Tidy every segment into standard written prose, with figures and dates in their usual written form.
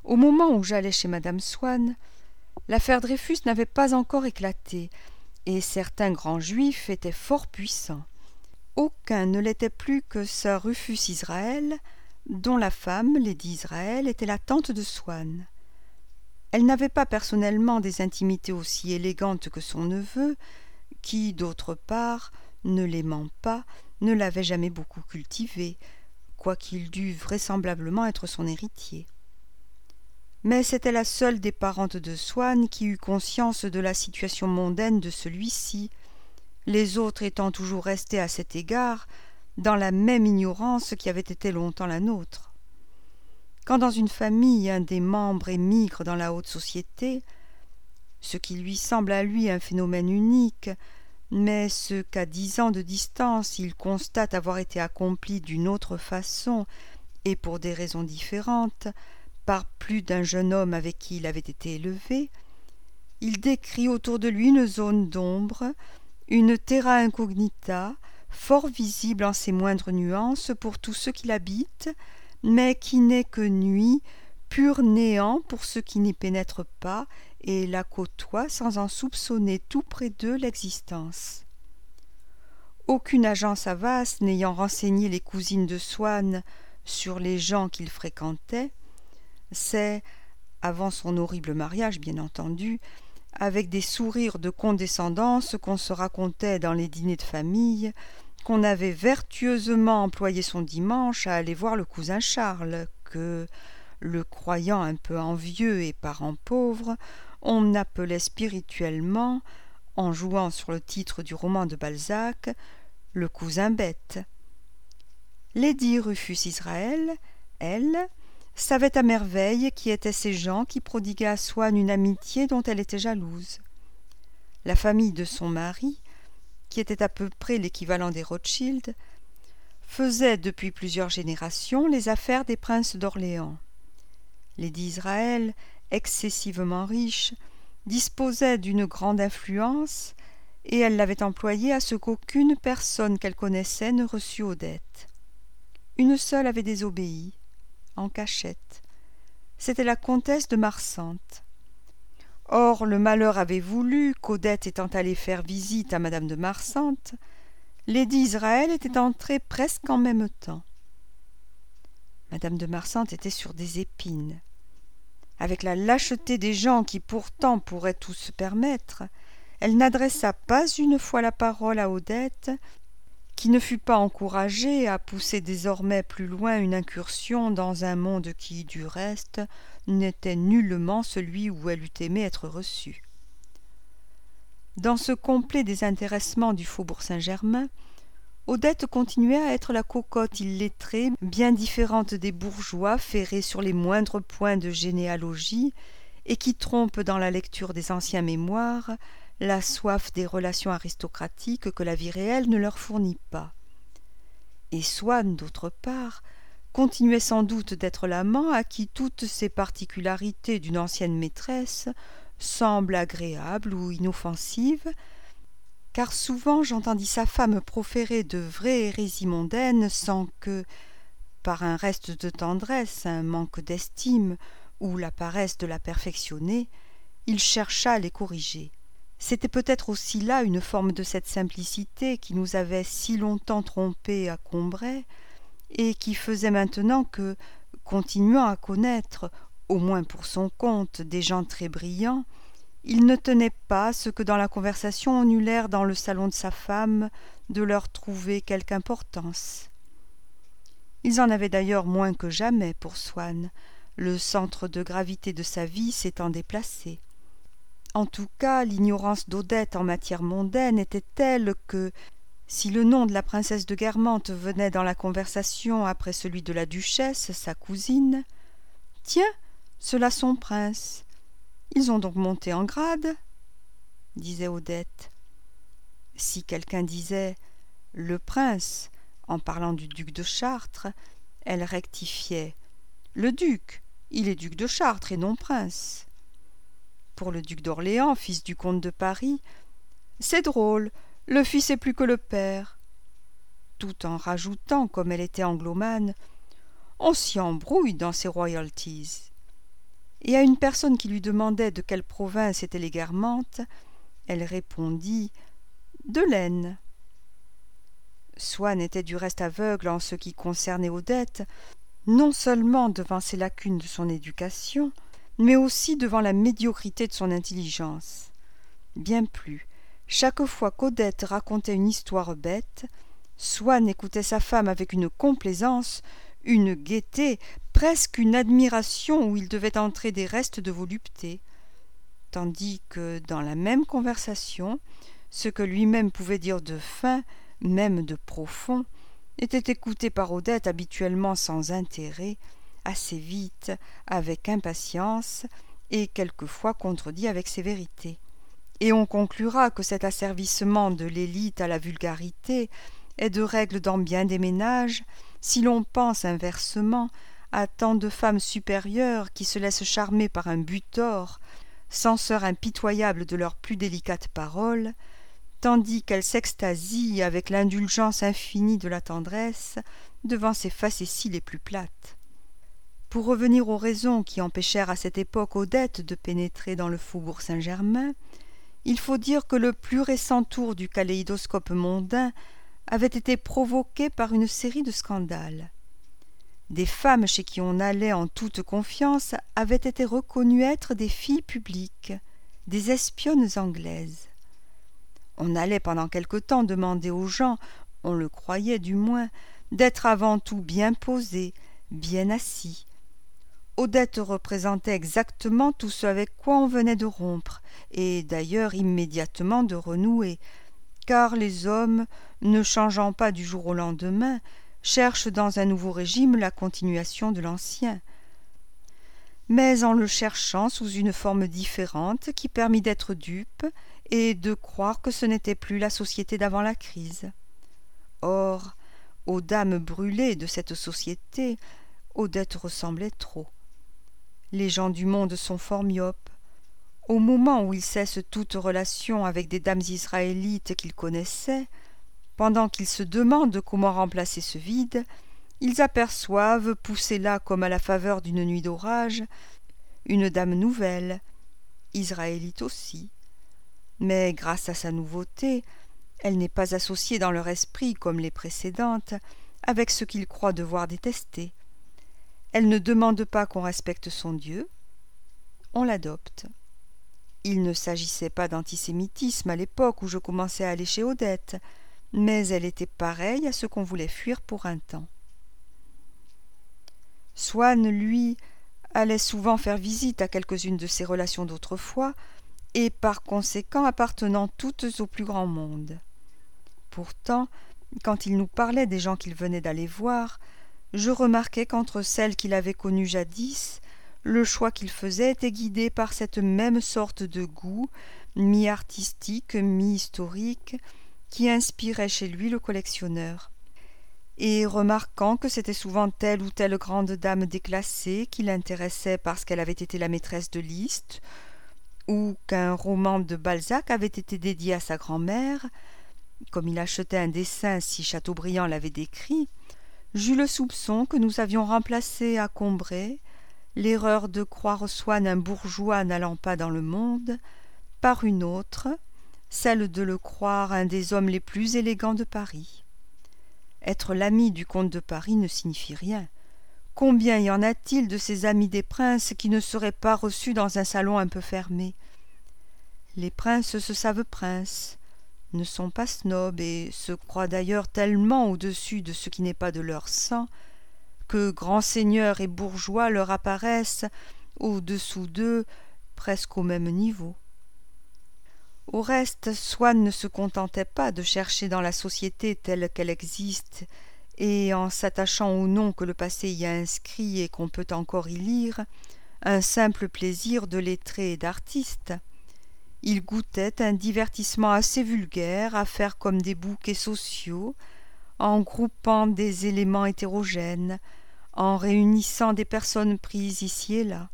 Au moment où j'allais chez madame Swann, l'affaire Dreyfus n'avait pas encore éclaté, et certains grands juifs étaient fort puissants. Aucun ne l'était plus que sir Rufus Israël, dont la femme, lady Israël, était la tante de Swann. Elle n'avait pas personnellement des intimités aussi élégantes que son neveu, qui, d'autre part, ne l'aimant pas, ne l'avait jamais beaucoup cultivée, quoiqu'il dût vraisemblablement être son héritier. Mais c'était la seule des parentes de Swann qui eut conscience de la situation mondaine de celui-ci, les autres étant toujours restés à cet égard dans la même ignorance qui avait été longtemps la nôtre. Quand dans une famille un des membres émigre dans la haute société, ce qui lui semble à lui un phénomène unique, mais ce qu'à 10 ans de distance il constate avoir été accompli d'une autre façon et pour des raisons différentes par plus d'un jeune homme avec qui il avait été élevé, il décrit autour de lui une zone d'ombre, une terra incognita, fort visible en ses moindres nuances pour tous ceux qui l'habitent, mais qui n'est que nuit, pur néant pour ceux qui n'y pénètrent pas et la côtoient sans en soupçonner tout près d'eux l'existence. Aucune agence avasse n'ayant renseigné les cousines de Swann sur les gens qu'il fréquentait, c'est, avant son horrible mariage bien entendu, avec des sourires de condescendance qu'on se racontait dans les dîners de famille, qu'on avait vertueusement employé son dimanche à aller voir le cousin Charles, que, le croyant un peu envieux et parent pauvre, on appelait spirituellement, en jouant sur le titre du roman de Balzac, le cousin bête. Lady Rufus Israël, elle, savait à merveille qui étaient ces gens qui prodiguaient à Swann une amitié dont elle était jalouse. La famille de son mari, qui était à peu près l'équivalent des Rothschild, faisait depuis plusieurs générations les affaires des princes d'Orléans. Lady Israël, excessivement riche, disposait d'une grande influence, et elle l'avait employée à ce qu'aucune personne qu'elle connaissait ne reçût Odette. Une seule avait désobéi, en cachette. C'était la comtesse de Marsantes. Or, le malheur avait voulu qu'Odette étant allée faire visite à madame de Marsantes, lady Israël était entrée presque en même temps. Madame de Marsantes était sur des épines. Avec la lâcheté des gens qui pourtant pourraient tout se permettre, elle n'adressa pas une fois la parole à Odette, qui ne fut pas encouragée à pousser désormais plus loin une incursion dans un monde qui, du reste, n'était nullement celui où elle eût aimé être reçue. Dans ce complet désintéressement du faubourg Saint-Germain, Odette continuait à être la cocotte illettrée, bien différente des bourgeois ferrés sur les moindres points de généalogie et qui trompent dans la lecture des anciens mémoires la soif des relations aristocratiques que la vie réelle ne leur fournit pas. Et Swann, d'autre part, continuait sans doute d'être l'amant à qui toutes ces particularités d'une ancienne maîtresse semblent agréables ou inoffensives, car souvent j'entendis sa femme proférer de vraies hérésies mondaines sans que, par un reste de tendresse, un manque d'estime ou la paresse de la perfectionner, il cherchât à les corriger. C'était peut-être aussi là une forme de cette simplicité qui nous avait si longtemps trompés à Combray, et qui faisait maintenant que, continuant à connaître, au moins pour son compte, des gens très brillants, il ne tenait pas ce que dans la conversation on eut l'air dans le salon de sa femme de leur trouver quelque importance. Ils en avaient d'ailleurs moins que jamais pour Swann, le centre de gravité de sa vie s'étant déplacé. En tout cas, l'ignorance d'Odette en matière mondaine était telle que, si le nom de la princesse de Guermantes venait dans la conversation après celui de la duchesse, sa cousine, « Tiens, ceux-là sont princes. Ils ont donc monté en grade ?» disait Odette. Si quelqu'un disait « le prince » en parlant du duc de Chartres, elle rectifiait « le duc, il est duc de Chartres et non prince ». Pour le duc d'Orléans, fils du comte de Paris, « c'est drôle, le fils est plus que le père », tout en rajoutant, comme elle était anglomane, « on s'y embrouille dans ces royalties ». et à une personne qui lui demandait de quelle province étaient les Guermantes, elle répondit « de l'Aisne ». Swann était du reste aveugle en ce qui concernait Odette, non seulement devant ces lacunes de son éducation, mais aussi devant la médiocrité de son intelligence. Bien plus, chaque fois qu'Odette racontait une histoire bête, Swann écoutait sa femme avec une complaisance, une gaieté, presque une admiration où il devait entrer des restes de volupté, tandis que, dans la même conversation, ce que lui-même pouvait dire de fin, même de profond, était écouté par Odette habituellement sans intérêt, assez vite, avec impatience, et quelquefois contredit avec sévérité. Et on conclura que cet asservissement de l'élite à la vulgarité est de règle dans bien des ménages, si l'on pense inversement à tant de femmes supérieures qui se laissent charmer par un butor, censeur impitoyable de leurs plus délicates paroles, tandis qu'elles s'extasient avec l'indulgence infinie de la tendresse devant ses facéties les plus plates. Pour revenir aux raisons qui empêchèrent à cette époque Odette de pénétrer dans le faubourg Saint-Germain, il faut dire que le plus récent tour du kaléidoscope mondain avait été provoqué par une série de scandales. Des femmes chez qui on allait en toute confiance avaient été reconnues être des filles publiques, des espionnes anglaises. On allait pendant quelque temps demander aux gens, on le croyait du moins, d'être avant tout bien posés, bien assis. Odette représentait exactement tout ce avec quoi on venait de rompre, et d'ailleurs immédiatement de renouer, car les hommes, ne changeant pas du jour au lendemain, cherchent dans un nouveau régime la continuation de l'ancien, mais en le cherchant sous une forme différente qui permit d'être dupe et de croire que ce n'était plus la société d'avant la crise. Or, aux dames brûlées de cette société, Odette ressemblait trop. Les gens du monde sont fort myopes. Au moment où ils cessent toute relation avec des dames israélites qu'ils connaissaient, pendant qu'ils se demandent comment remplacer ce vide, ils aperçoivent, poussée là comme à la faveur d'une nuit d'orage, une dame nouvelle, israélite aussi. Mais grâce à sa nouveauté, elle n'est pas associée dans leur esprit, comme les précédentes, avec ce qu'ils croient devoir détester. Elle ne demande pas qu'on respecte son Dieu, on l'adopte. Il ne s'agissait pas d'antisémitisme à l'époque où je commençais à aller chez Odette, mais elle était pareille à ce qu'on voulait fuir pour un temps. Swann, lui, allait souvent faire visite à quelques-unes de ses relations d'autrefois, et par conséquent appartenant toutes au plus grand monde. Pourtant, quand il nous parlait des gens qu'il venait d'aller voir, je remarquai qu'entre celles qu'il avait connues jadis, le choix qu'il faisait était guidé par cette même sorte de goût, mi-artistique, mi-historique, qui inspirait chez lui le collectionneur. Et remarquant que c'était souvent telle ou telle grande dame déclassée qui l'intéressait parce qu'elle avait été la maîtresse de Liszt, ou qu'un roman de Balzac avait été dédié à sa grand-mère, comme il achetait un dessin si Chateaubriand l'avait décrit, j'eus le soupçon que nous avions remplacé à Combray l'erreur de croire Swann un bourgeois n'allant pas dans le monde par une autre, celle de le croire un des hommes les plus élégants de Paris. Être l'ami du comte de Paris ne signifie rien. Combien y en a-t-il de ces amis des princes qui ne seraient pas reçus dans un salon un peu fermé? Les princes se savent princes, ne sont pas snobs et se croient d'ailleurs tellement au-dessus de ce qui n'est pas de leur sang que grands seigneurs et bourgeois leur apparaissent au-dessous d'eux presque au même niveau. Au reste, Swann ne se contentait pas de chercher dans la société telle qu'elle existe, et en s'attachant au nom que le passé y a inscrit et qu'on peut encore y lire, un simple plaisir de lettré et d'artiste. Il goûtait un divertissement assez vulgaire à faire comme des bouquets sociaux, en groupant des éléments hétérogènes, en réunissant des personnes prises ici et là.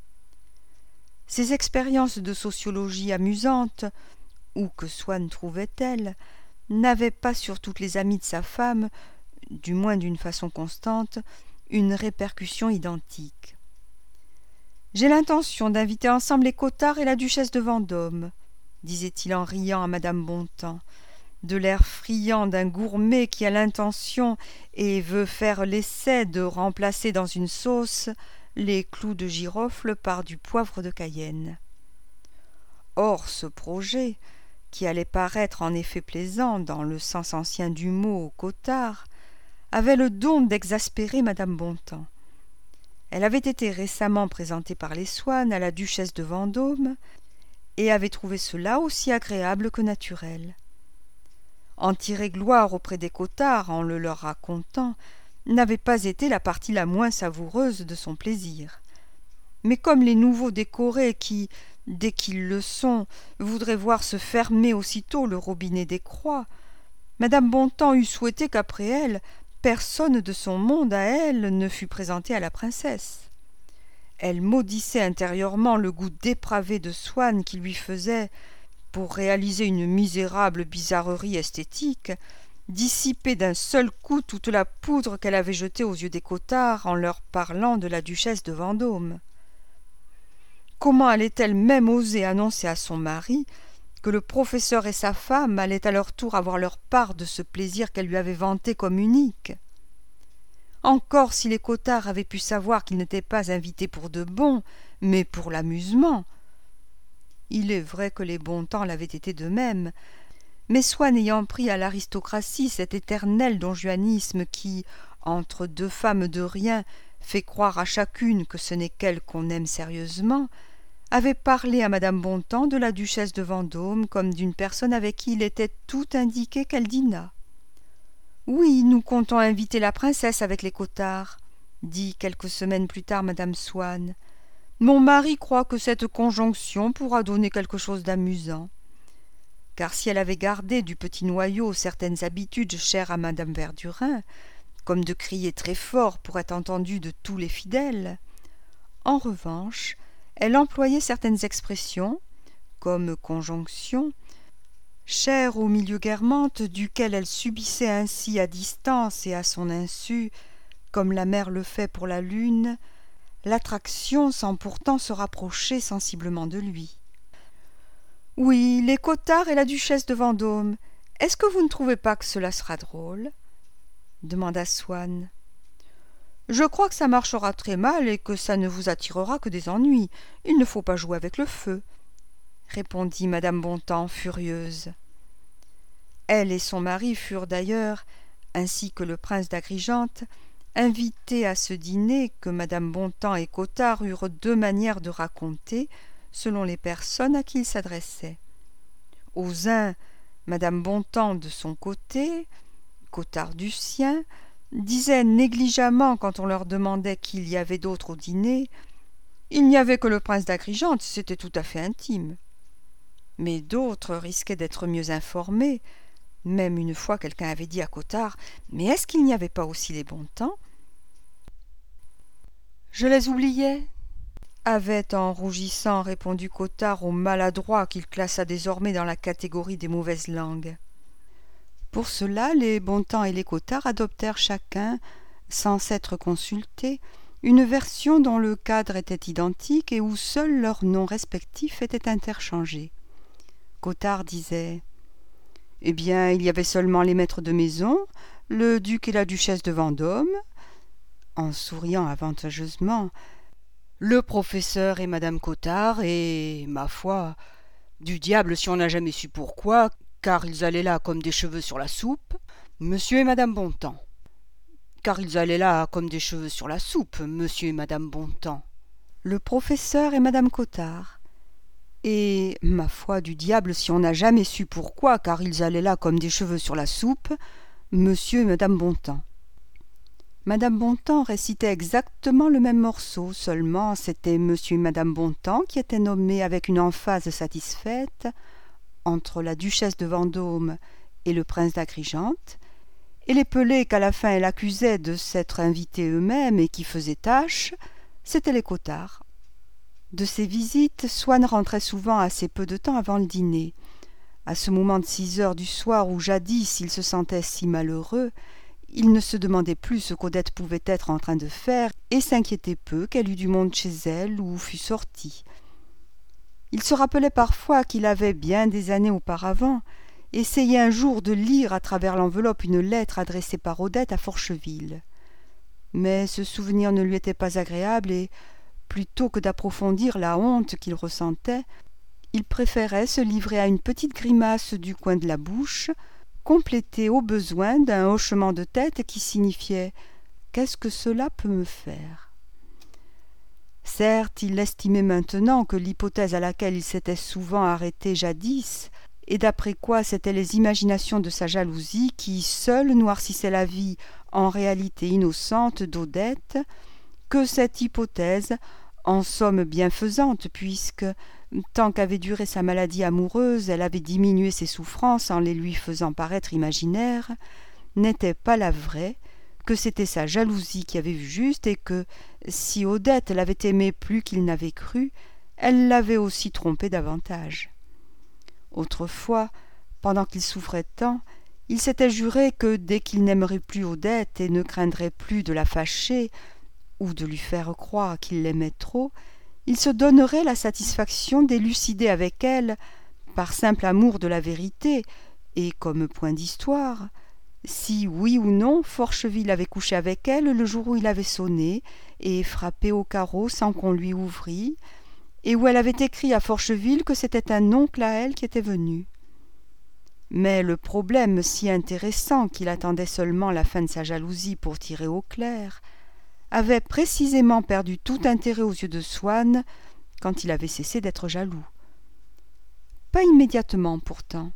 Ces expériences de sociologie amusantes, ou que Swann trouvait telles, n'avaient pas sur toutes les amies de sa femme, du moins d'une façon constante, une répercussion identique. J'ai l'intention d'inviter ensemble les Cottard et la duchesse de Vendôme, disait-il en riant à madame Bontems, de l'air friand d'un gourmet qui a l'intention et veut faire l'essai de remplacer dans une sauce les clous de girofle par du poivre de Cayenne. Or ce projet, qui allait paraître en effet plaisant dans le sens ancien du mot Cottard, avait le don d'exaspérer madame Bontems. Elle avait été récemment présentée par les Swann à la duchesse de Vendôme et avait trouvé cela aussi agréable que naturel. En tirer gloire auprès des Cottard en le leur racontant n'avait pas été la partie la moins savoureuse de son plaisir. Mais comme les nouveaux décorés qui, dès qu'ils le sont, voudraient voir se fermer aussitôt le robinet des croix, madame Bontems eût souhaité qu'après elle, personne de son monde à elle ne fût présenté à la princesse. Elle maudissait intérieurement le goût dépravé de Swann qui lui faisait, pour réaliser une misérable bizarrerie esthétique, dissiper d'un seul coup toute la poudre qu'elle avait jetée aux yeux des Cottard en leur parlant de la duchesse de Vendôme. Comment allait-elle même oser annoncer à son mari que le professeur et sa femme allaient à leur tour avoir leur part de ce plaisir qu'elle lui avait vanté comme unique? Encore si les Cottard avaient pu savoir qu'ils n'étaient pas invités pour de bon, mais pour l'amusement. Il est vrai que les Bontems l'avaient été de même, mais Swann ayant pris à l'aristocratie cet éternel donjuanisme qui, entre deux femmes de rien, fait croire à chacune que ce n'est qu'elle qu'on aime sérieusement, avait parlé à madame Bontems de la duchesse de Vendôme comme d'une personne avec qui il était tout indiqué qu'elle dînât. « Oui, nous comptons inviter la princesse avec les Cottard, » dit quelques semaines plus tard madame Swann. « Mon mari croit que cette conjonction pourra donner quelque chose d'amusant. » Car si elle avait gardé du petit noyau certaines habitudes chères à madame Verdurin, comme de crier très fort pour être entendue de tous les fidèles, en revanche, elle employait certaines expressions, comme conjonction, chères au milieu guermantes duquel elle subissait ainsi à distance et à son insu, comme la mer le fait pour la lune, l'attraction sans pourtant se rapprocher sensiblement de lui. « Oui, les Cottard et la duchesse de Vendôme, est-ce que vous ne trouvez pas que cela sera drôle ?» demanda Swann. « Je crois que ça marchera très mal et que ça ne vous attirera que des ennuis. Il ne faut pas jouer avec le feu, » répondit madame Bontems furieuse. Elle et son mari furent d'ailleurs, ainsi que le prince d'Agrigente, invités à ce dîner que madame Bontems et Cottard eurent deux manières de raconter selon les personnes à qui ils s'adressaient. Aux uns, madame Bontems de son côté, Cottard du sien, disait négligemment quand on leur demandait qui il y avait d'autre au dîner: « Il n'y avait que le prince d'Agrigente, c'était tout à fait intime. » Mais d'autres risquaient d'être mieux informés. Même une fois quelqu'un avait dit à Cottard: « Mais est-ce qu'il n'y avait pas aussi les Bontems ?» « Je les oubliais, » avait en rougissant répondu Cottard au maladroit qu'il classa désormais dans la catégorie des mauvaises langues. Pour cela, les Bontems et les Cottard adoptèrent chacun, sans s'être consultés, une version dont le cadre était identique et où seuls leurs noms respectifs étaient interchangés. Cottard disait: « Eh bien, il y avait seulement les maîtres de maison, le duc et la duchesse de Vendôme, » en souriant avantageusement, « le professeur et madame Cottard, et, ma foi, du diable si on n'a jamais su pourquoi, car ils allaient là comme des cheveux sur la soupe, monsieur et madame Bontems. Car ils allaient là comme des cheveux sur la soupe, monsieur et madame Bontems. Le professeur et madame Cottard. Et, ma foi, du diable si on n'a jamais su pourquoi, car ils allaient là comme des cheveux sur la soupe, monsieur et madame Bontems. Madame Bontems récitait exactement le même morceau, seulement c'était monsieur et madame Bontems qui étaient nommés avec une emphase satisfaite entre la duchesse de Vendôme et le prince d'Agrigente, et les pelés qu'à la fin elle accusait de s'être invités eux-mêmes et qui faisaient tâche, c'étaient les Cottard. De ces visites, Swann rentrait souvent assez peu de temps avant le dîner. À ce moment de 6 heures du soir où jadis il se sentait si malheureux, Il ne se demandait plus ce qu'Odette pouvait être en train de faire et s'inquiétait peu qu'elle eût du monde chez elle ou fût sortie. Il se rappelait parfois qu'il avait, bien des années auparavant, essayé un jour de lire à travers l'enveloppe une lettre adressée par Odette à Forcheville. Mais ce souvenir ne lui était pas agréable et, plutôt que d'approfondir la honte qu'il ressentait, il préférait se livrer à une petite grimace du coin de la bouche, complétée au besoin d'un hochement de tête qui signifiait « Qu'est-ce que cela peut me faire ?» Certes, il estimait maintenant que l'hypothèse à laquelle il s'était souvent arrêté jadis, et d'après quoi c'étaient les imaginations de sa jalousie qui seules noircissaient la vie en réalité innocente d'Odette, que cette hypothèse, en somme bienfaisante, puisque, tant qu'avait duré sa maladie amoureuse, elle avait diminué ses souffrances en les lui faisant paraître imaginaires, n'était pas la vraie, que c'était sa jalousie qui avait vu juste et que, si Odette l'avait aimé plus qu'il n'avait cru, elle l'avait aussi trompé davantage. Autrefois, pendant qu'il souffrait tant, il s'était juré que dès qu'il n'aimerait plus Odette et ne craindrait plus de la fâcher ou de lui faire croire qu'il l'aimait trop, il se donnerait la satisfaction d'élucider avec elle, par simple amour de la vérité et comme point d'histoire, si oui ou non Forcheville avait couché avec elle le jour où il avait sonné et frappé au carreau sans qu'on lui ouvrît, et où elle avait écrit à Forcheville que c'était un oncle à elle qui était venu. Mais le problème si intéressant qu'il attendait seulement la fin de sa jalousie pour tirer au clair avait précisément perdu tout intérêt aux yeux de Swann quand il avait cessé d'être jaloux. Pas immédiatement pourtant.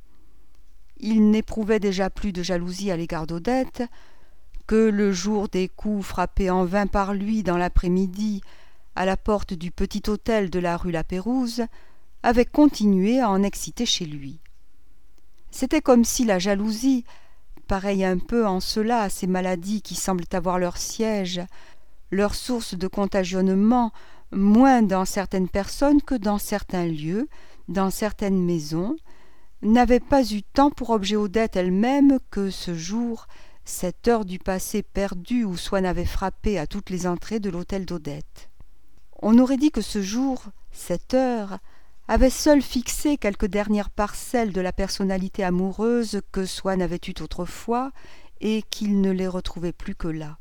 Il n'éprouvait déjà plus de jalousie à l'égard d'Odette, que le jour des coups frappés en vain par lui dans l'après-midi à la porte du petit hôtel de la rue La Pérouse avait continué à en exciter chez lui. C'était comme si la jalousie, pareille un peu en cela à ces maladies qui semblent avoir leur siège, leur source de contagionnement, moins dans certaines personnes que dans certains lieux, dans certaines maisons, n'avait pas eu tant pour objet Odette elle-même que ce jour, cette heure du passé perdue où Swann avait frappé à toutes les entrées de l'hôtel d'Odette. On aurait dit que ce jour, cette heure, avait seul fixé quelques dernières parcelles de la personnalité amoureuse que Swann avait eue autrefois et qu'il ne les retrouvait plus que là.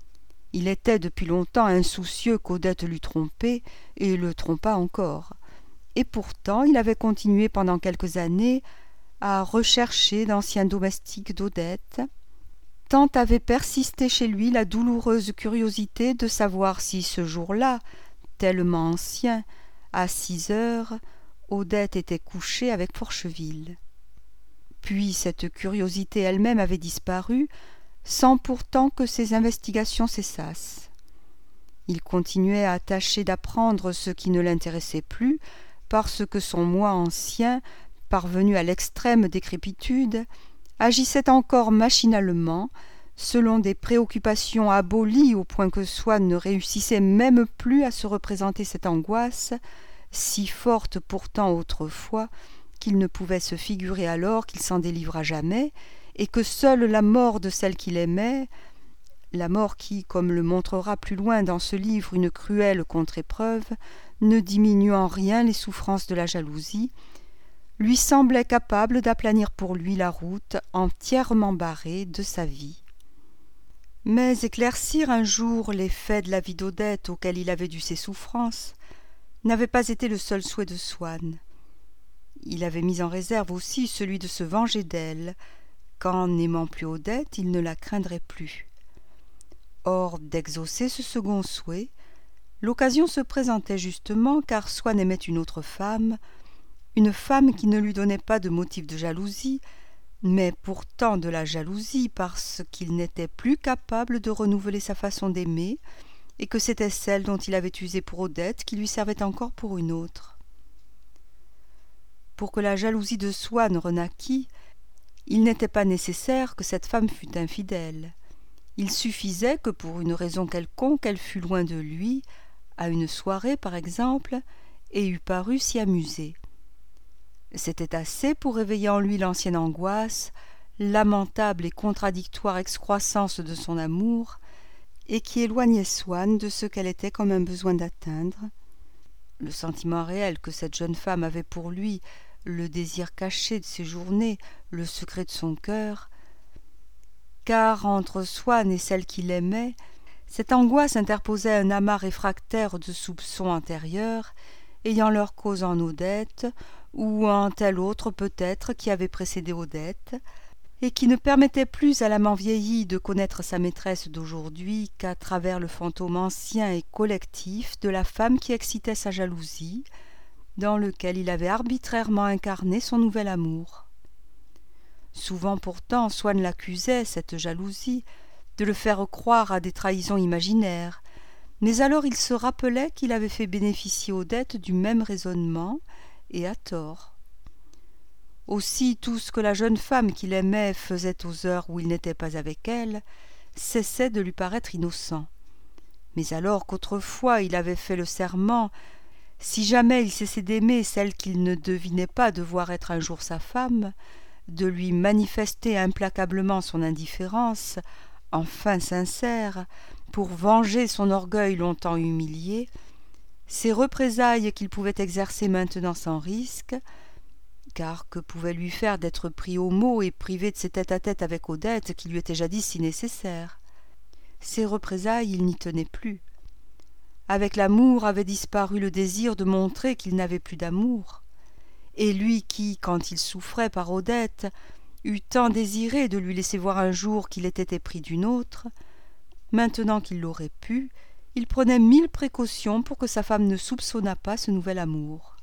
Il était depuis longtemps insoucieux qu'Odette l'eût trompé et le trompât encore. Et pourtant il avait continué pendant quelques années à rechercher d'anciens domestiques d'Odette. Tant avait persisté chez lui la douloureuse curiosité de savoir si ce jour-là, tellement ancien, à 6 heures, Odette était couchée avec Forcheville. Puis cette curiosité elle-même avait disparu, sans pourtant que ses investigations cessassent. Il continuait à tâcher d'apprendre ce qui ne l'intéressait plus, parce que son moi ancien, parvenu à l'extrême décrépitude, agissait encore machinalement, selon des préoccupations abolies au point que Swann ne réussissait même plus à se représenter cette angoisse, si forte pourtant autrefois, qu'il ne pouvait se figurer alors qu'il s'en délivrât jamais, et que seule la mort de celle qu'il aimait, la mort qui, comme le montrera plus loin dans ce livre une cruelle contre-épreuve, ne diminue en rien les souffrances de la jalousie, lui semblait capable d'aplanir pour lui la route entièrement barrée de sa vie. Mais éclaircir un jour les faits de la vie d'Odette auxquels il avait dû ses souffrances n'avait pas été le seul souhait de Swann. Il avait mis en réserve aussi celui de se venger d'elle, quand, n'aimant plus Odette, il ne la craindrait plus. Or, d'exaucer ce second souhait, l'occasion se présentait justement car Swann aimait une autre femme, une femme qui ne lui donnait pas de motif de jalousie, mais pourtant de la jalousie parce qu'il n'était plus capable de renouveler sa façon d'aimer, et que c'était celle dont il avait usé pour Odette qui lui servait encore pour une autre. Pour que la jalousie de Swann renaquît, il n'était pas nécessaire que cette femme fût infidèle. Il suffisait que pour une raison quelconque elle fût loin de lui, à une soirée par exemple, et eût paru s'y amuser. C'était assez pour réveiller en lui l'ancienne angoisse, lamentable et contradictoire excroissance de son amour, et qui éloignait Swann de ce qu'elle était comme un besoin d'atteindre. Le sentiment réel que cette jeune femme avait pour lui, le désir caché de ses journées, le secret de son cœur, car entre Swann et celle qu'il aimait, cette angoisse interposait un amas réfractaire de soupçons antérieurs, ayant leur cause en Odette, ou en tel autre peut-être qui avait précédé Odette, et qui ne permettait plus à l'amant vieilli de connaître sa maîtresse d'aujourd'hui qu'à travers le fantôme ancien et collectif de la femme qui excitait sa jalousie, dans lequel il avait arbitrairement incarné son nouvel amour. Souvent pourtant Swann l'accusait, cette jalousie, de le faire croire à des trahisons imaginaires, mais alors il se rappelait qu'il avait fait bénéficier Odette du même raisonnement, et à tort. Aussi tout ce que la jeune femme qu'il aimait faisait aux heures où il n'était pas avec elle cessait de lui paraître innocent. Mais alors qu'autrefois il avait fait le serment, si jamais il cessait d'aimer celle qu'il ne devinait pas devoir être un jour sa femme, de lui manifester implacablement son indifférence, enfin sincère, pour venger son orgueil longtemps humilié, ces représailles qu'il pouvait exercer maintenant sans risque, car que pouvait lui faire d'être pris au mot et privé de ses tête-à-tête avec Odette qui lui étaient jadis si nécessaires. Ces représailles, il n'y tenait plus. Avec l'amour avait disparu le désir de montrer qu'il n'avait plus d'amour. Et lui qui, quand il souffrait par Odette, eût tant désiré de lui laisser voir un jour qu'il était épris d'une autre, maintenant qu'il l'aurait pu, il prenait 1000 précautions pour que sa femme ne soupçonnât pas ce nouvel amour.